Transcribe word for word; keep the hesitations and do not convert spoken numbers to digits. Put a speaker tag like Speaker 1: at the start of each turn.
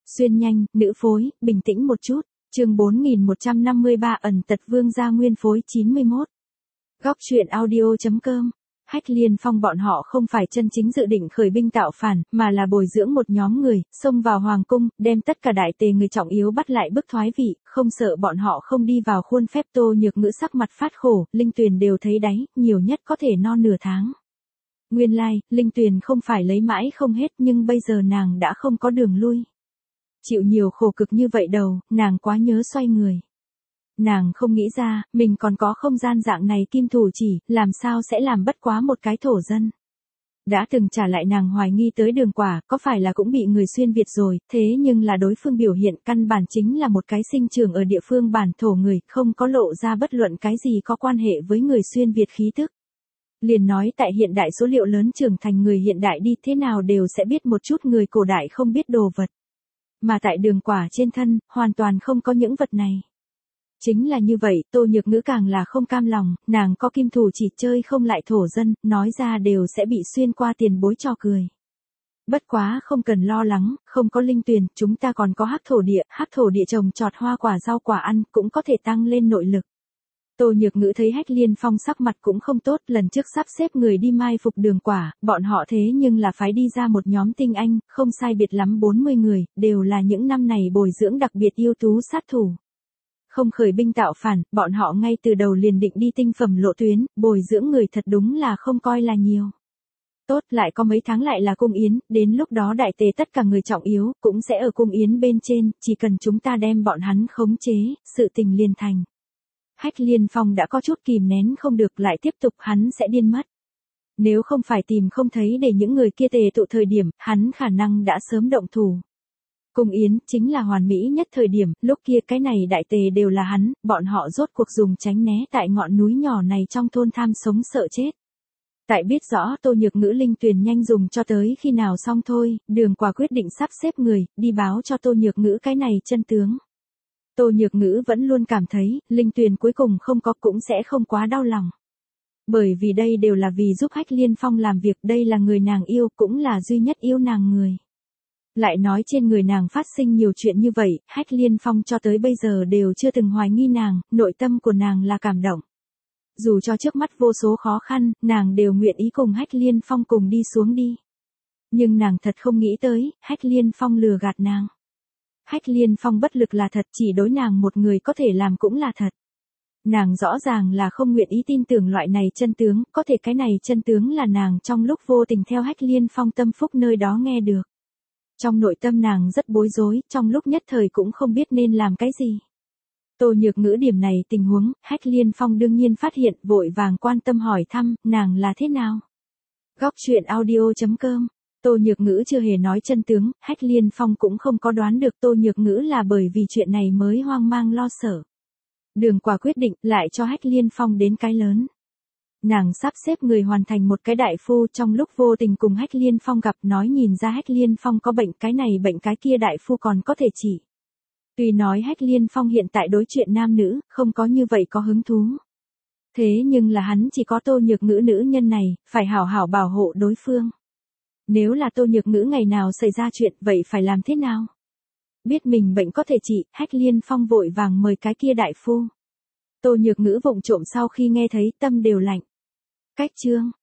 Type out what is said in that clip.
Speaker 1: Xuyên nhanh, nữ phối, bình tĩnh một chút. Chương bốn nghìn một trăm năm mươi ba ẩn tật Vương gia nguyên phối chín mươi mốt. Góc truyện audio.com. Hách Liên Phong bọn họ không phải chân chính dự định khởi binh tạo phản, mà là bồi dưỡng một nhóm người, xông vào hoàng cung, đem tất cả đại tề người trọng yếu bắt lại bức thoái vị, không sợ bọn họ không đi vào khuôn phép. Tô Nhược Ngữ sắc mặt phát khổ, Linh Tuyền đều thấy đáy, nhiều nhất có thể no nửa tháng. Nguyên lai, like, Linh Tuyền không phải lấy mãi không hết, nhưng bây giờ nàng đã không có đường lui. Chịu nhiều khổ cực như vậy đầu, nàng quá nhớ xoay người. Nàng không nghĩ ra, mình còn có không gian dạng này kim thủ chỉ, làm sao sẽ làm bất quá một cái thổ dân. Đã từng trả lại nàng hoài nghi tới Đường Quả, có phải là cũng bị người xuyên Việt rồi, thế nhưng là đối phương biểu hiện căn bản chính là một cái sinh trưởng ở địa phương bản thổ người, không có lộ ra bất luận cái gì có quan hệ với người xuyên Việt khí tức. Liền nói tại hiện đại số liệu lớn trưởng thành người hiện đại đi thế nào đều sẽ biết một chút người cổ đại không biết đồ vật. Mà tại Đường Quả trên thân, hoàn toàn không có những vật này. Chính là như vậy, Tô Nhược Ngữ càng là không cam lòng, nàng có kim thủ chỉ chơi không lại thổ dân, nói ra đều sẽ bị xuyên qua tiền bối cho cười. Bất quá không cần lo lắng, không có Linh Tuyền, chúng ta còn có hắc thổ địa, hắc thổ địa trồng trọt hoa quả rau quả ăn, cũng có thể tăng lên nội lực. Tô Nhược Ngữ thấy Hách Liên Phong sắc mặt cũng không tốt, lần trước sắp xếp người đi mai phục Đường Quả, bọn họ thế nhưng là phái đi ra một nhóm tinh anh, không sai biệt lắm bốn mươi người, đều là những năm này bồi dưỡng đặc biệt ưu tú sát thủ. Không khởi binh tạo phản, bọn họ ngay từ đầu liền định đi tinh phẩm lộ tuyến, bồi dưỡng người thật đúng là không coi là nhiều. Tốt, lại có mấy tháng lại là cung yến, đến lúc đó đại tề tất cả người trọng yếu, cũng sẽ ở cung yến bên trên, chỉ cần chúng ta đem bọn hắn khống chế, sự tình liền thành. Hách Liên Phong đã có chút kìm nén không được, lại tiếp tục hắn sẽ điên mất. Nếu không phải tìm không thấy để những người kia tề tụ thời điểm, hắn khả năng đã sớm động thủ. Cung yến chính là hoàn mỹ nhất thời điểm, lúc kia cái này đại tề đều là hắn, bọn họ rốt cuộc dùng tránh né tại ngọn núi nhỏ này trong thôn tham sống sợ chết. Tại biết rõ Tô Nhược Ngữ Linh Tuyền nhanh dùng cho tới khi nào xong thôi, Đường Quả quyết định sắp xếp người, đi báo cho Tô Nhược Ngữ cái này chân tướng. Tô Nhược Ngữ vẫn luôn cảm thấy, Linh Tuyền cuối cùng không có cũng sẽ không quá đau lòng. Bởi vì đây đều là vì giúp Hách Liên Phong làm việc, đây là người nàng yêu, cũng là duy nhất yêu nàng người. Lại nói trên người nàng phát sinh nhiều chuyện như vậy, Hách Liên Phong cho tới bây giờ đều chưa từng hoài nghi nàng, nội tâm của nàng là cảm động. Dù cho trước mắt vô số khó khăn, nàng đều nguyện ý cùng Hách Liên Phong cùng đi xuống đi. Nhưng nàng thật không nghĩ tới, Hách Liên Phong lừa gạt nàng. Hách Liên Phong bất lực là thật, chỉ đối nàng một người có thể làm cũng là thật. Nàng rõ ràng là không nguyện ý tin tưởng loại này chân tướng, có thể cái này chân tướng là nàng trong lúc vô tình theo Hách Liên Phong tâm phúc nơi đó nghe được. Trong nội tâm nàng rất bối rối, trong lúc nhất thời cũng không biết nên làm cái gì. Tô Nhược Ngữ điểm này tình huống, Hách Liên Phong đương nhiên phát hiện, vội vàng quan tâm hỏi thăm, nàng là thế nào? Góc truyện audio.com. Tô Nhược Ngữ chưa hề nói chân tướng, Hách Liên Phong cũng không có đoán được Tô Nhược Ngữ là bởi vì chuyện này mới hoang mang lo sợ. Đường Quả quyết định lại cho Hách Liên Phong đến cái lớn. Nàng sắp xếp người hoàn thành một cái đại phu, trong lúc vô tình cùng Hách Liên Phong gặp, nói nhìn ra Hách Liên Phong có bệnh, cái này bệnh cái kia đại phu còn có thể trị. Tuy nói Hách Liên Phong hiện tại đối chuyện nam nữ, không có như vậy có hứng thú. Thế nhưng là hắn chỉ có Tô Nhược Ngữ nữ nhân này, phải hảo hảo bảo hộ đối phương. Nếu là Tô Nhược Ngữ ngày nào xảy ra chuyện, vậy phải làm thế nào? Biết mình bệnh có thể trị, Hách Liên Phong vội vàng mời cái kia đại phu. Tô Nhược Ngữ vụng trộm sau khi nghe thấy tâm đều lạnh. Cách chương,